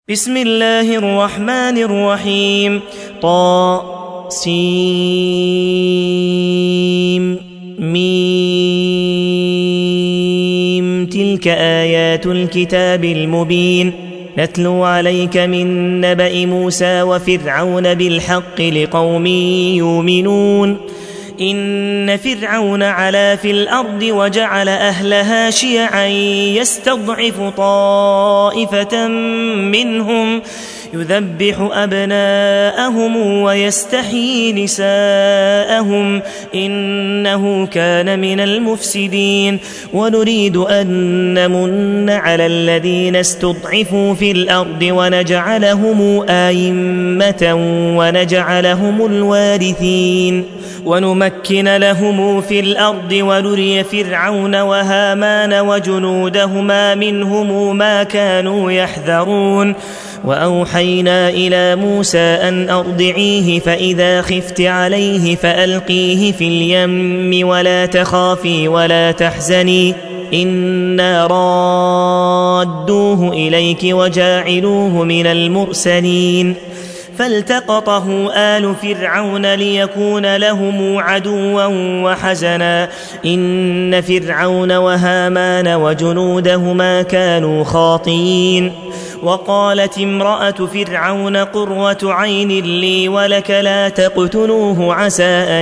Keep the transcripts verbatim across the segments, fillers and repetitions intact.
بسم الله الرحمن الرحيم طا سين ميم تلك آيات الكتاب المبين نتلو عليك من نبأ موسى وفرعون بالحق لقوم يؤمنون إن فرعون علا في الأرض وجعل أهلها شيعا يستضعف طائفة منهم يذبح أبناءهم ويستحيي نساءهم إنه كان من المفسدين ونريد أن نمن على الذين استضعفوا في الأرض ونجعلهم آئمة ونجعلهم الوارثين ونمكن لهم في الأرض ونري فرعون وهامان وجنودهما منهم ما كانوا يحذرون وأوحينا إلى موسى أن أرضعيه فإذا خفت عليه فألقيه في اليم ولا تخافي ولا تحزني إنا رادوه إليك وجاعلوه من المرسلين فالتقطه آل فرعون ليكون لهم عدوا وحزنا إن فرعون وهامان وجنودهما كانوا خاطئين وقالت امرأة فرعون قرة عين لي ولك لا تقتلوه عسى أن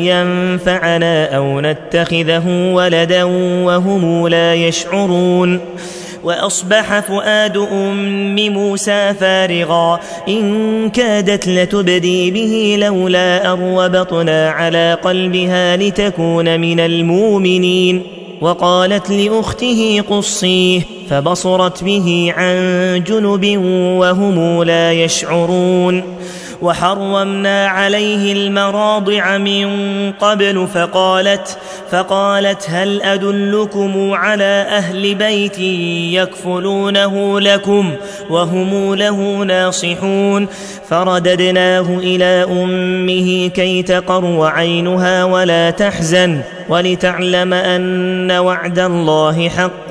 ينفعنا أو نتخذه ولدا وهم لا يشعرون وأصبح فؤاد أم موسى فارغا إن كادت لتبدي به لولا أن ربطنا على قلبها لتكون من المؤمنين وقالت لأخته قصيه فبصرت به عن جنب وهم لا يشعرون وحرمنا عليه المراضع من قبل فقالت فقالت هل أدلكم على أهل بيت يكفلونه لكم وهم له ناصحون فرددناه إلى أمه كي تقر عينها ولا تحزن ولتعلم أن وعد الله حق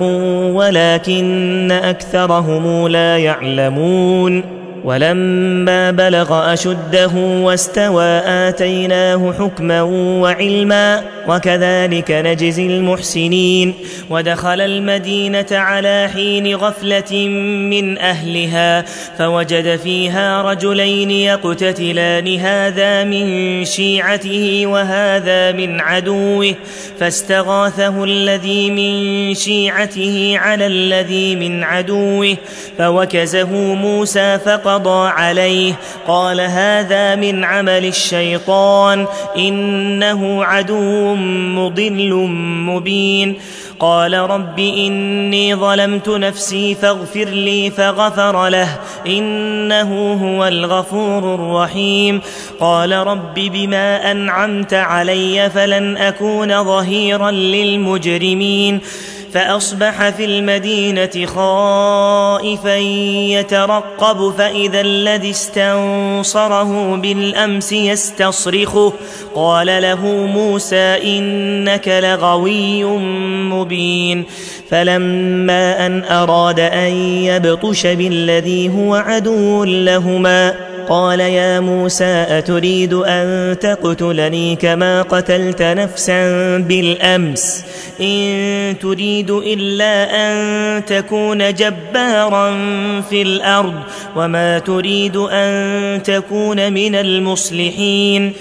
ولكن أكثرهم لا يعلمون ولما بلغ أشده واستوى آتيناه حكما وعلما وكذلك نجزي المحسنين ودخل المدينة على حين غفلة من أهلها فوجد فيها رجلين يقتتلان هذا من شيعته وهذا من عدوه فاستغاثه الذي من شيعته على الذي من عدوه فوكزه موسى فقال قضى عليه قال هذا من عمل الشيطان إنه عدو مضل مبين قال رب إني ظلمت نفسي فاغفر لي فغفر له إنه هو الغفور الرحيم قال رب بما أنعمت علي فلن أكون ظهيرا للمجرمين فأصبح في المدينة خائفا يترقب فإذا الذي استنصره بالأمس يستصرخه قال له موسى إنك لغوي مبين فلما أن أراد أن يبطش بالذي هو عدو لهما قال يا موسى أتريد أن تقتلني كما قتلت نفسا بالأمس إن تريد إلا أن تكون جبارا في الأرض وما تريد أن تكون من المصلحين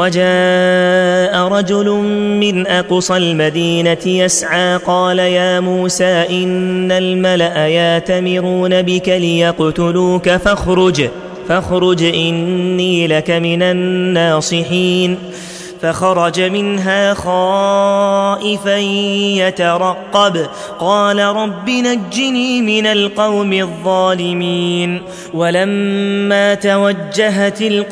وجاء رجل من أقصى المدينة يسعى قال يا موسى إن الملأ يأتمرون بك ليقتلوك فاخرج فاخرج إني لك من الناصحين فخرج منها خائفا يترقب قال رب نجني من القوم الظالمين ولما توجه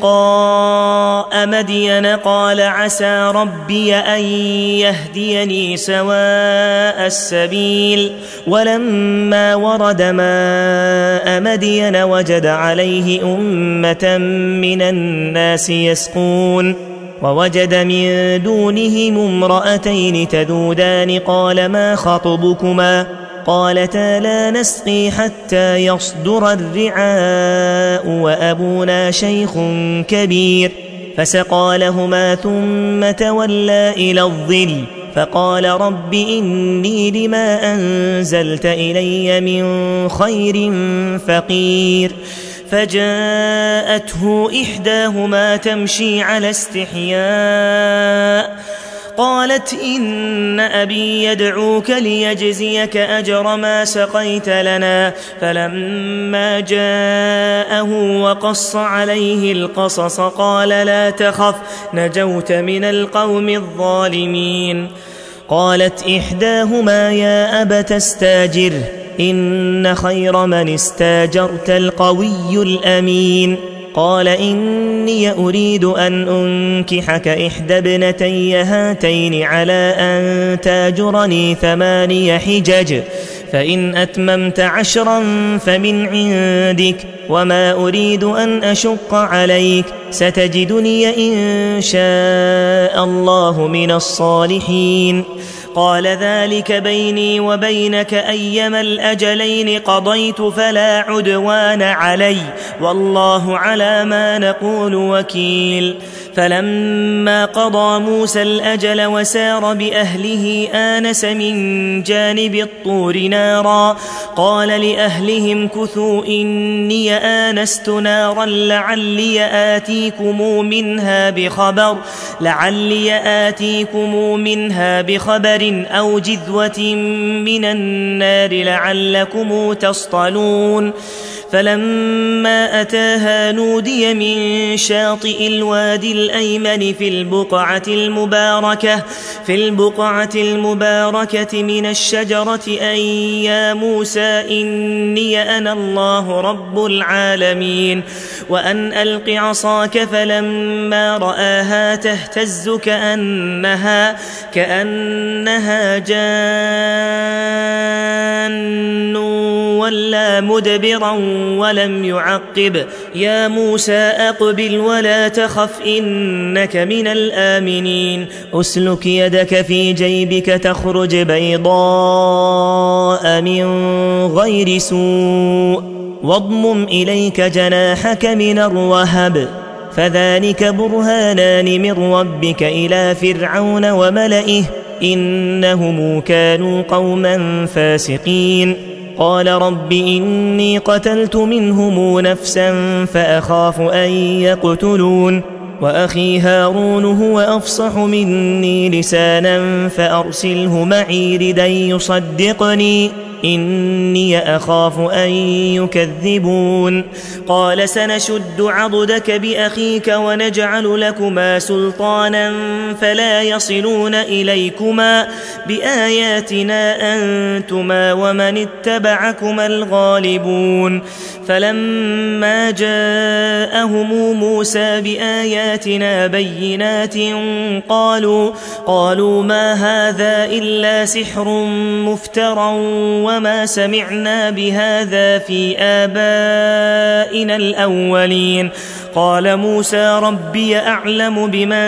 تلقاء مدين قال عسى ربي أن يهديني سواء السبيل ولما ورد ماء مدين وجد عليه أمة من الناس يسقون ووجد من دونهم امرأتين تذودان قال ما خطبكما قالتا لا نسقي حتى يصدر الرعاء وأبونا شيخ كبير فسقى لهما ثم تولى إلى الظل فقال رب إني لما أنزلت إلي من خير فقير فجاءته إحداهما تمشي على استحياء قالت إن أبي يدعوك ليجزيك أجر ما سقيت لنا فلما جاءه وقص عليه القصص قال لا تخف نجوت من القوم الظالمين قالت إحداهما يا أبت استاجره إن خير من استاجرت القوي الأمين قال إني أريد أن أنكحك إحدى ابنتي هاتين على أن تاجرني ثماني حجج فإن أتممت عشرا فمن عندك وما أريد أن أشق عليك ستجدني إن شاء الله من الصالحين قال ذلك بيني وبينك أيما الأجلين قضيت فلا عدوان علي والله على ما نقول وكيل فلما قضى موسى الأجل وسار بأهله آنس من جانب الطور نارا قال لأهلهم كثوا إني آنست نارا لعلي آتيكم منها بخبر لعلي آتيكم منها بخبر أو جذوة من النار لعلكم تصطلون فلما أتاها نودي من شاطئ الوادي الأيمن في البقعة المباركة في البقعة المباركة من الشجرة أن يا موسى إني أنا الله رب العالمين وأن ألق عصاك فلما رآها تهتز كأنها كأنها جان ولا مدبرا ولم يعقب يا موسى أقبل ولا تخف إنك من الآمنين أسلك يدك في جيبك تخرج بيضاء من غير سوء واضمم إليك جناحك من الرهب فذلك برهانان من ربك إلى فرعون وملئه إنهم كانوا قوما فاسقين قال رب إني قتلت منهم نفسا فأخاف أن يقتلون وأخي هارون هو أفصح مني لسانا فأرسله معي ردا يصدقني إني أخاف أن يكذبون قال سنشد عضدك بأخيك ونجعل لكما سلطانا فلا يصلون إليكما بآياتنا أنتما ومن اتبعكما الغالبون فلما جاءهم موسى بآياتنا بينات قالوا قالوا ما هذا إلا سحر مفترى وما سمعنا بهذا في آبائنا الأولين قال موسى ربي أعلم بمن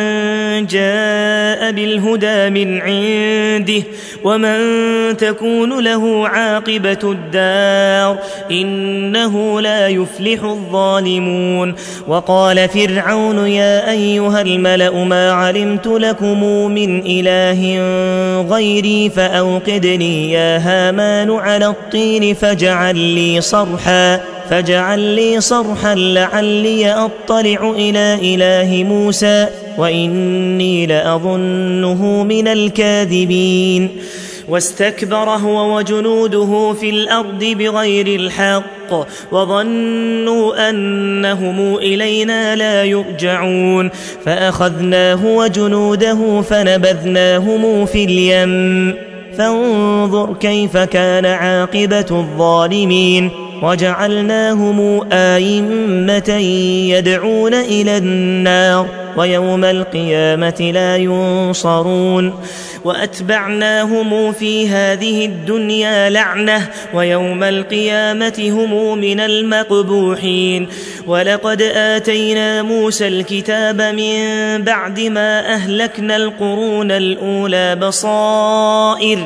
جاء بالهدى من عنده ومن تكون له عاقبة الدار إنه لا يفلح الظالمون وقال فرعون يا أيها الملأ ما علمت لكم من إله غيري فأوقدني يا هامان على الطين فاجعل لي صرحا فاجعل لي صرحا لعلي أطلع إلى إله موسى وإني لأظنه من الكاذبين واستكبر هو وجنوده في الأرض بغير الحق وظنوا أنهم إلينا لا يرجعون فأخذناه وجنوده فنبذناهم في اليم فانظر كيف كان عاقبة الظالمين وجعلناهم آئمة يدعون إلى النار ويوم القيامة لا ينصرون وأتبعناهم في هذه الدنيا لعنة ويوم القيامة هم من المقبوحين ولقد آتينا موسى الكتاب من بعد ما أهلكنا القرون الأولى بصائر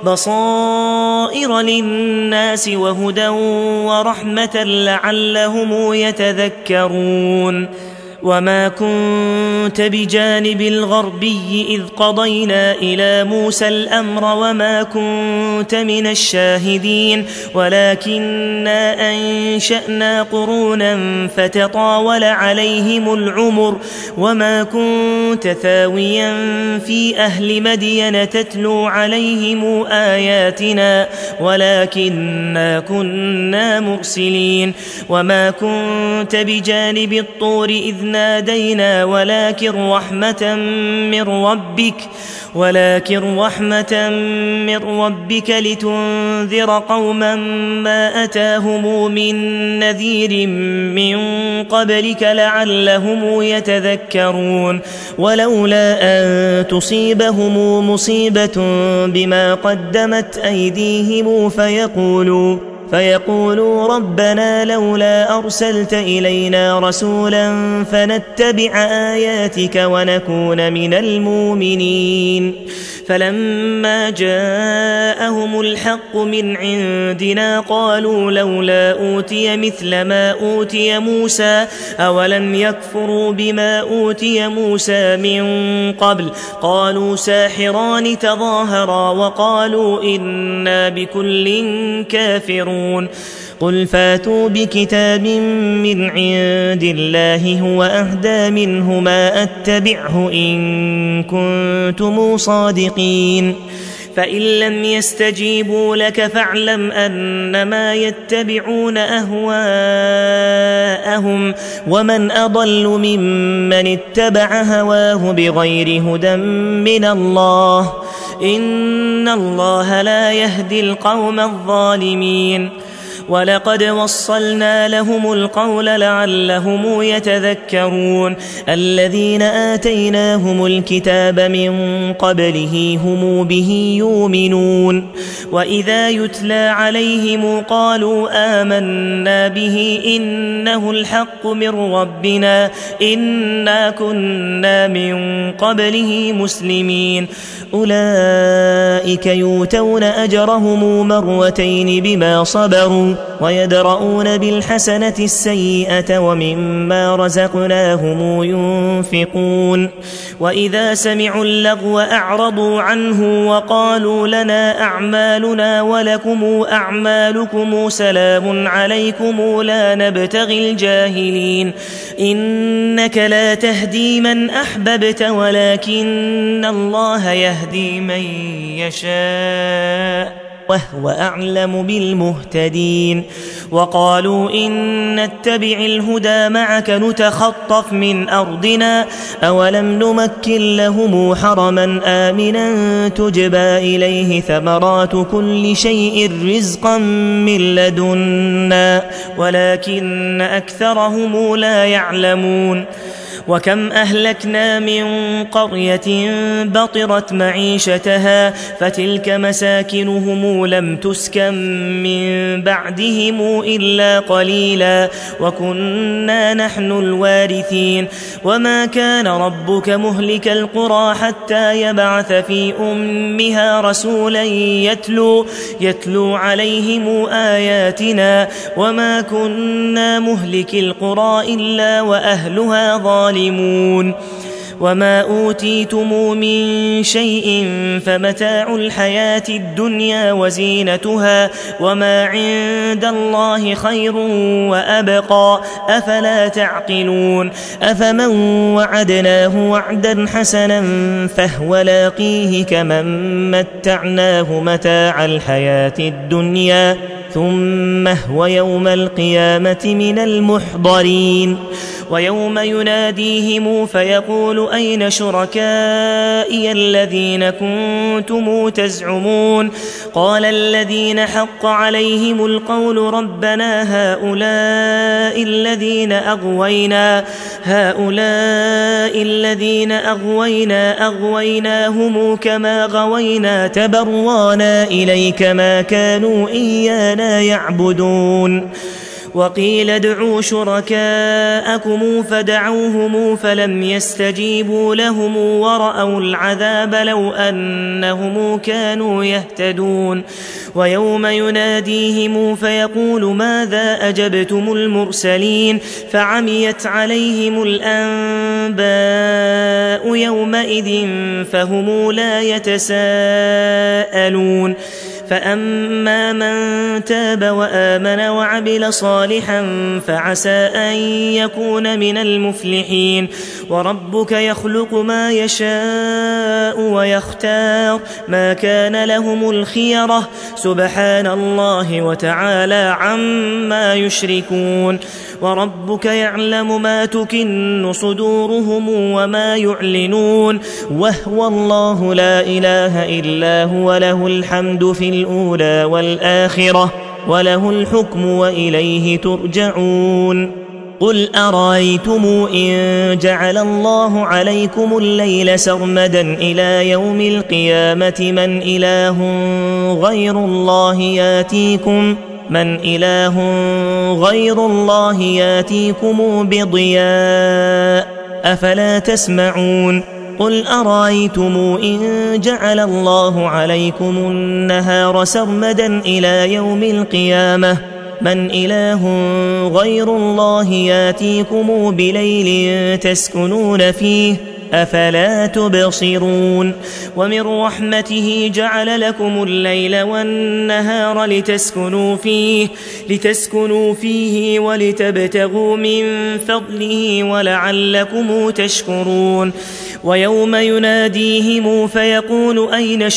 بصائر للناس وهدى ورحمة لعلهم يتذكرون وما كنت بجانب الغربي إذ قضينا إلى موسى الأمر وما كنت من الشاهدين ولكننا أنشأنا قرونا فتطاول عليهم العمر وما كنت ثاويا في أهل مدين تتلو عليهم آياتنا ولكننا كنا مرسلين وما كنت بجانب الطور إذ نادينا ولكن رحمة من ربك ولكن رحمة من ربك لتنذر قوما ما أتاهم من نذير من قبلك لعلهم يتذكرون ولولا أن تصيبهم مصيبة بما قدمت أيديهم فيقولوا فيقولوا ربنا لولا أرسلت إلينا رسولا فنتبع آياتك ونكون من المؤمنين فلما جاءهم الحق من عندنا قالوا لولا أوتي مثل ما أوتي موسى أولم يكفروا بما أوتي موسى من قبل قالوا ساحران تظاهرا وقالوا إنا بكل كافرون قل فاتوا بكتاب من عند الله هو أهدى منه ما أتبعه إن كنتم صادقين فإن لم يستجيبوا لك فاعلم أنما يتبعون أهواءهم ومن أضل ممن اتبع هواه بغير هدى من الله إن الله لا يهدي القوم الظالمين ولقد وصلنا لهم القول لعلهم يتذكرون الذين آتيناهم الكتاب من قبله هم به يؤمنون وإذا يتلى عليهم قالوا آمنا به إنه الحق من ربنا إنا كنا من قبله مسلمين أولئك يؤتون أجرهم مرتين بما صبروا ويدرؤون بالحسنة السيئة ومما رزقناهم ينفقون وإذا سمعوا اللغو أعرضوا عنه وقالوا لنا أعمالنا ولكم أعمالكم سلام عليكم لا نبتغي الجاهلين إنك لا تهدي من أحببت ولكن الله يهدي من يشاء وهو أعلم بالمهتدين وقالوا إن نتبع الهدى معك نتخطف من أرضنا أولم نمكن لهم حرما آمنا تجبى إليه ثمرات كل شيء رزقا من لدنا ولكن أكثرهم لا يعلمون وكم أهلكنا من قرية بطرت معيشتها فتلك مساكنهم لم تسكن من بعدهم إلا قليلا وكنا نحن الوارثين وما كان ربك مهلك القرى حتى يبعث في أمها رسولا يتلو, يتلو عليهم آياتنا وما كنا مهلك القرى إلا وأهلها ظالمون وما أوتيتم من شيء فمتاع الحياة الدنيا وزينتها وما عند الله خير وأبقى أفلا تعقلون أفمن وعدناه وعدا حسنا فهو لاقيه كمن متعناه متاع الحياة الدنيا ثم هو يوم القيامة من المحضرين ويوم يناديهم فيقول أين شركائي الذين كنتم تزعمون قال الذين حق عليهم القول ربنا هؤلاء الذين أغوينا هؤلاء الذين أغوينا أغويناهم كما غوينا تبرأنا إليك ما كانوا إيانا يعبدون وقيل ادعوا شركاءكم فدعوهم فلم يستجيبوا لهم ورأوا العذاب لو أنهم كانوا يهتدون ويوم يناديهم فيقول ماذا أجبتم المرسلين فعميت عليهم الأنباء يومئذ فهم لا يتساءلون فأما من تاب وآمن وعمل صالحا فعسى أن يكون من المفلحين وربك يخلق ما يشاء ويختار ما كان لهم الخيرة سبحان الله وتعالى عما يشركون وربك يعلم ما تكن صدورهم وما يعلنون وهو الله لا إله إلا هو له الحمد في الأولى والآخرة وله الحكم وإليه ترجعون قل أرأيتم إن جعل الله عليكم الليل سرمدا إلى يوم القيامة من إله غير الله ياتيكم من إله غير الله ياتيكم بضياء أفلا تسمعون قل أرأيتم إن جعل الله عليكم النهار سرمدا إلى يوم القيامة من إله غير الله ياتيكم بليل تسكنون فيه أفلا تبصرون ومن رحمته جعل لكم الليل والنهار لتسكنوا فيه لتسكنوا فيه ولتبتغوا من فضله ولعلكم تشكرون ويوم يناديهم فيقول أين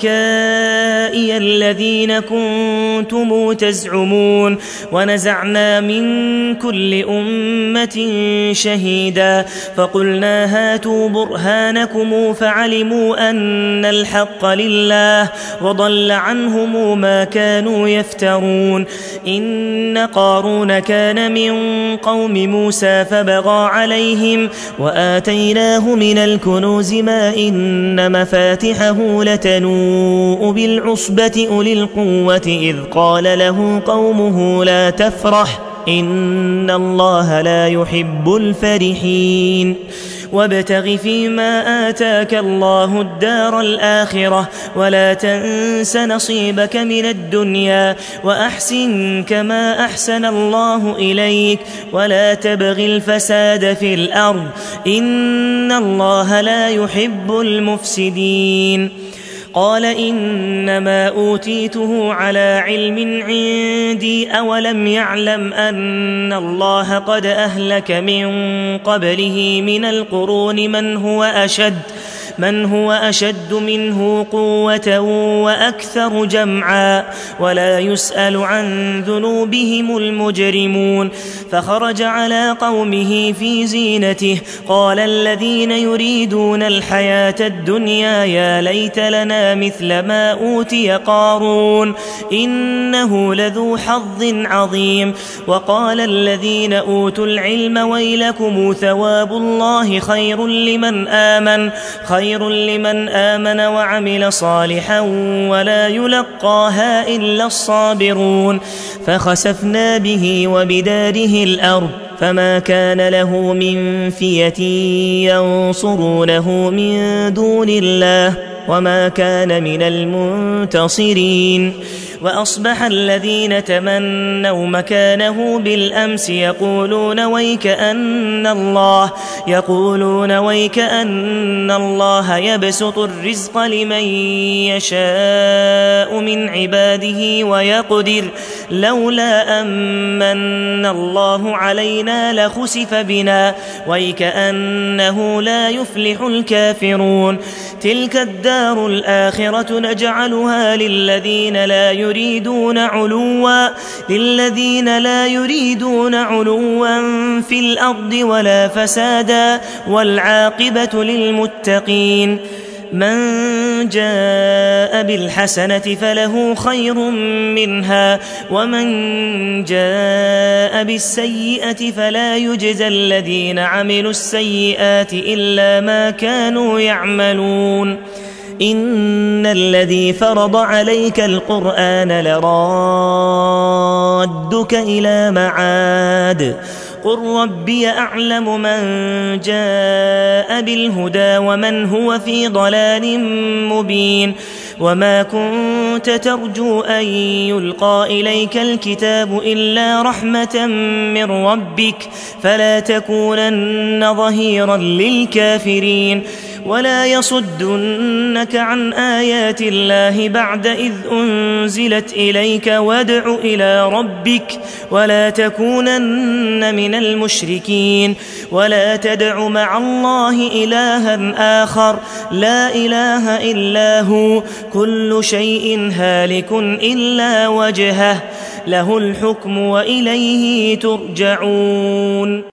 شركائي الذين كنتم تزعمون ونزعنا من كل أمة شهيدا فقلنا هاتوا برهانكم فعلموا أن الحق لله وضل عنهم ما كانوا يفترون إن قارون كان من قوم موسى فبغى عليهم وآتيناه من الكنوز ما إن مفاتحه لتنوء بالعصبة أولي القوة إذ قال له قومه لا تفرح إن الله لا يحب الفرحين وابتغ فيما آتاك الله الدار الآخرة ولا تنس نصيبك من الدنيا وأحسن كما أحسن الله إليك ولا تبغ الفساد في الأرض إن الله لا يحب المفسدين قال إنما أوتيته على علم عندي أولم يعلم أن الله قد أهلك من قبله من القرون من هو أشد من هو أشد منه قوة وأكثر جمعا ولا يسأل عن ذنوبهم المجرمون فخرج على قومه في زينته قال الذين يريدون الحياة الدنيا يا ليت لنا مثل ما أوتي قارون إنه لذو حظ عظيم وقال الذين أوتوا العلم ويلكم ثواب الله خير لمن آمن خير خير لمن آمن وعمل صالحا ولا يلقاها إلا الصابرون فخسفنا به وبداره الأرض فما كان له من فئة ينصرونه من دون الله وما كان من المنتصرين وأصبح الذين تمنوا مكانه بالأمس يقولون ويكأن الله يقولون ويكأن الله يبسط الرزق لمن يشاء من عباده ويقدر لولا أمن الله علينا لخسف بنا ويكأنه لا يفلح الكافرون تلك الدار الآخرة نجعلها للذين لا يريدون علوا للذين لا يريدون علوا في الأرض ولا فسادا والعاقبة للمتقين من جاء بالحسنة فله خير منها ومن جاء بالسيئة فلا يجزى الذين عملوا السيئات إلا ما كانوا يعملون إن الذي فرض عليك القرآن لرادك إلى معاد قل ربي أعلم من جاء بالهدى ومن هو في ضلال مبين وما كنت ترجو أن يلقى إليك الكتاب إلا رحمة من ربك فلا تكونن ظهيرا للكافرين ولا يصدنك عن آيات الله بعد إذ أنزلت إليك وادع إلى ربك ولا تكونن من المشركين ولا تدع مع الله إلها آخر لا إله إلا هو كل شيء هالك إلا وجهه له الحكم وإليه ترجعون.